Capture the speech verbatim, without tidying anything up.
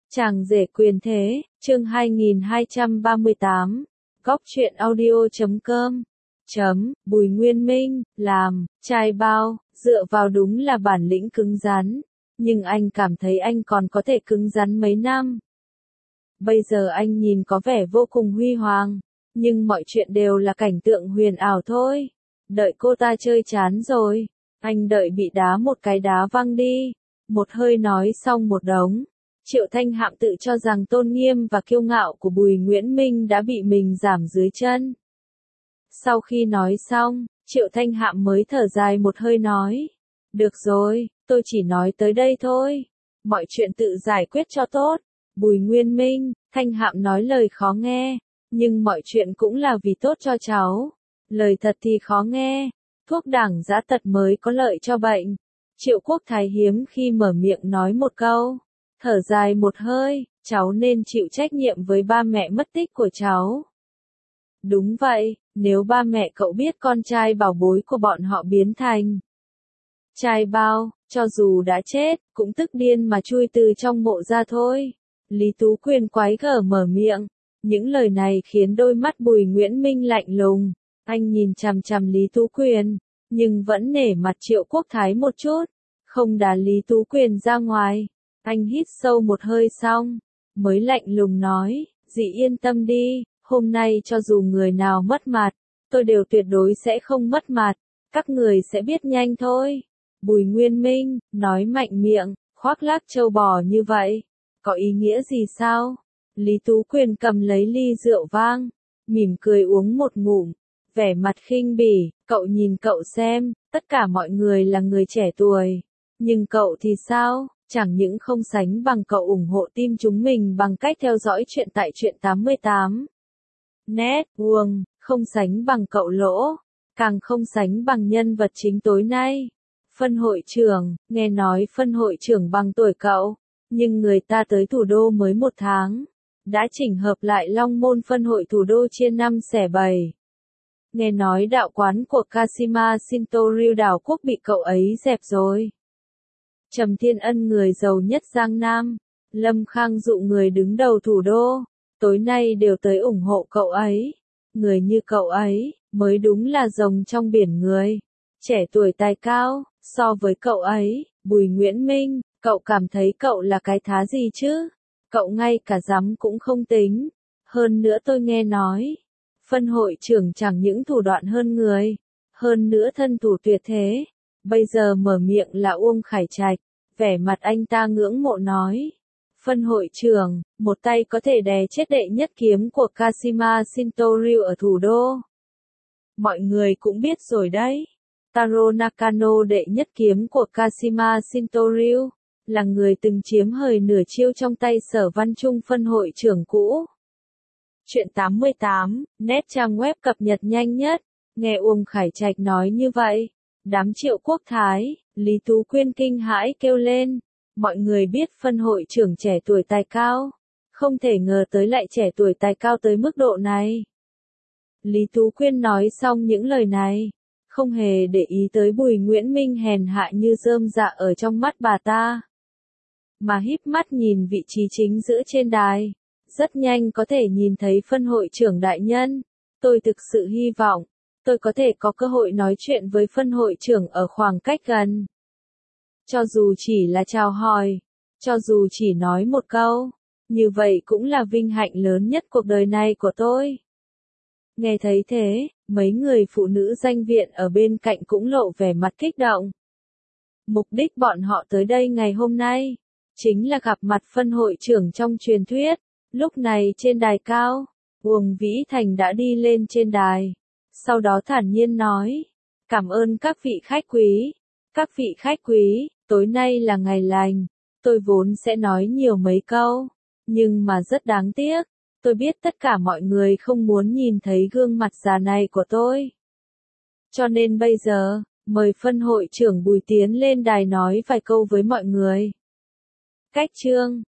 Chàng rể quyền thế, chương hai nghìn hai trăm ba mươi tám, góc truyện audio chấm com, chấm, Bùi Nguyên Minh, làm, trai bao, dựa vào đúng là bản lĩnh cứng rắn, nhưng anh cảm thấy anh còn có thể cứng rắn mấy năm. Bây giờ anh nhìn có vẻ vô cùng huy hoàng, nhưng mọi chuyện đều là cảnh tượng huyền ảo thôi. Đợi cô ta chơi chán rồi, anh đợi bị đá một cái đá văng đi, một hơi nói xong một đống. Triệu Thanh Hạm tự cho rằng tôn nghiêm và kiêu ngạo của Bùi Nguyễn Minh đã bị mình giảm dưới chân. Sau khi nói xong, Triệu Thanh Hạm mới thở dài một hơi nói. Được rồi, tôi chỉ nói tới đây thôi. Mọi chuyện tự giải quyết cho tốt. Bùi Nguyên Minh, Thanh Hạm nói lời khó nghe, nhưng mọi chuyện cũng là vì tốt cho cháu. Lời thật thì khó nghe. Thuốc đảng giã tật mới có lợi cho bệnh. Triệu Quốc Thái hiếm khi mở miệng nói một câu. Thở dài một hơi, cháu nên chịu trách nhiệm với ba mẹ mất tích của cháu. Đúng vậy, nếu ba mẹ cậu biết con trai bảo bối của bọn họ biến thành trai bao, cho dù đã chết, cũng tức điên mà chui từ trong mộ ra thôi. Lý Tú Quyền quái gở mở miệng. Những lời này khiến đôi mắt Bùi Nguyễn Minh lạnh lùng. Anh nhìn chằm chằm Lý Tú Quyền, nhưng vẫn nể mặt Triệu Quốc Thái một chút. Không đá Lý Tú Quyền ra ngoài. Anh hít sâu một hơi xong, mới lạnh lùng nói, dì yên tâm đi, hôm nay cho dù người nào mất mặt, tôi đều tuyệt đối sẽ không mất mặt, các người sẽ biết nhanh thôi. Bùi Nguyên Minh, nói mạnh miệng, khoác lác trâu bò như vậy, có ý nghĩa gì sao? Lý Tú Quyền cầm lấy ly rượu vang, mỉm cười uống một ngụm, vẻ mặt khinh bỉ, cậu nhìn cậu xem, tất cả mọi người là người trẻ tuổi, nhưng cậu thì sao? Chẳng những không sánh bằng cậu ủng hộ team chúng mình bằng cách theo dõi chuyện tại truyện tám mươi tám. Net, Uông, không sánh bằng cậu lỗ, càng không sánh bằng nhân vật chính tối nay. Phân hội trưởng, nghe nói phân hội trưởng bằng tuổi cậu, nhưng người ta tới thủ đô mới một tháng, đã chỉnh hợp lại Long Môn phân hội thủ đô chia năm xẻ bảy. Nghe nói đạo quán của Kashima Shinto-ryu đảo quốc bị cậu ấy dẹp rồi. Trầm Thiên Ân người giàu nhất Giang Nam, Lâm Khang dụ người đứng đầu thủ đô, tối nay đều tới ủng hộ cậu ấy. Người như cậu ấy, mới đúng là rồng trong biển người. Trẻ tuổi tài cao, so với cậu ấy, Bùi Nguyễn Minh, cậu cảm thấy cậu là cái thá gì chứ? Cậu ngay cả dám cũng không tính. Hơn nữa tôi nghe nói, phân hội trưởng chẳng những thủ đoạn hơn người, hơn nữa thân thủ tuyệt thế. Bây giờ mở miệng là Uông Khải Trạch, vẻ mặt anh ta ngưỡng mộ nói. Phân hội trưởng, một tay có thể đè chết đệ nhất kiếm của Kashima Shinto-ryu ở thủ đô. Mọi người cũng biết rồi đấy. Taro Nakano đệ nhất kiếm của Kashima Shinto-ryu, là người từng chiếm hời nửa chiêu trong tay Sở Văn Trung phân hội trưởng cũ. Chuyện tám mươi tám, net trang web cập nhật nhanh nhất, nghe Uông Khải Trạch nói như vậy. Đám Triệu Quốc Thái, Lý Tú Quyên kinh hãi kêu lên. Mọi người biết phân hội trưởng trẻ tuổi tài cao. Không thể ngờ tới lại trẻ tuổi tài cao tới mức độ này. Lý Tú Quyên nói xong những lời này, không hề để ý tới Bùi Nguyễn Minh hèn hạ như rơm rạ ở trong mắt bà ta. Mà híp mắt nhìn vị trí chính giữa trên đài. Rất nhanh có thể nhìn thấy phân hội trưởng đại nhân. Tôi thực sự hy vọng tôi có thể có cơ hội nói chuyện với phân hội trưởng ở khoảng cách gần. Cho dù chỉ là chào hỏi, cho dù chỉ nói một câu, như vậy cũng là vinh hạnh lớn nhất cuộc đời này của tôi. Nghe thấy thế, mấy người phụ nữ danh viện ở bên cạnh cũng lộ vẻ mặt kích động. Mục đích bọn họ tới đây ngày hôm nay, chính là gặp mặt phân hội trưởng trong truyền thuyết. Lúc này trên đài cao, Uông Vĩ Thành đã đi lên trên đài. Sau đó thản nhiên nói, cảm ơn các vị khách quý, các vị khách quý, tối nay là ngày lành, tôi vốn sẽ nói nhiều mấy câu, nhưng mà rất đáng tiếc, tôi biết tất cả mọi người không muốn nhìn thấy gương mặt già này của tôi. Cho nên bây giờ, mời phân hội trưởng Bùi tiến lên đài nói vài câu với mọi người. Cách chương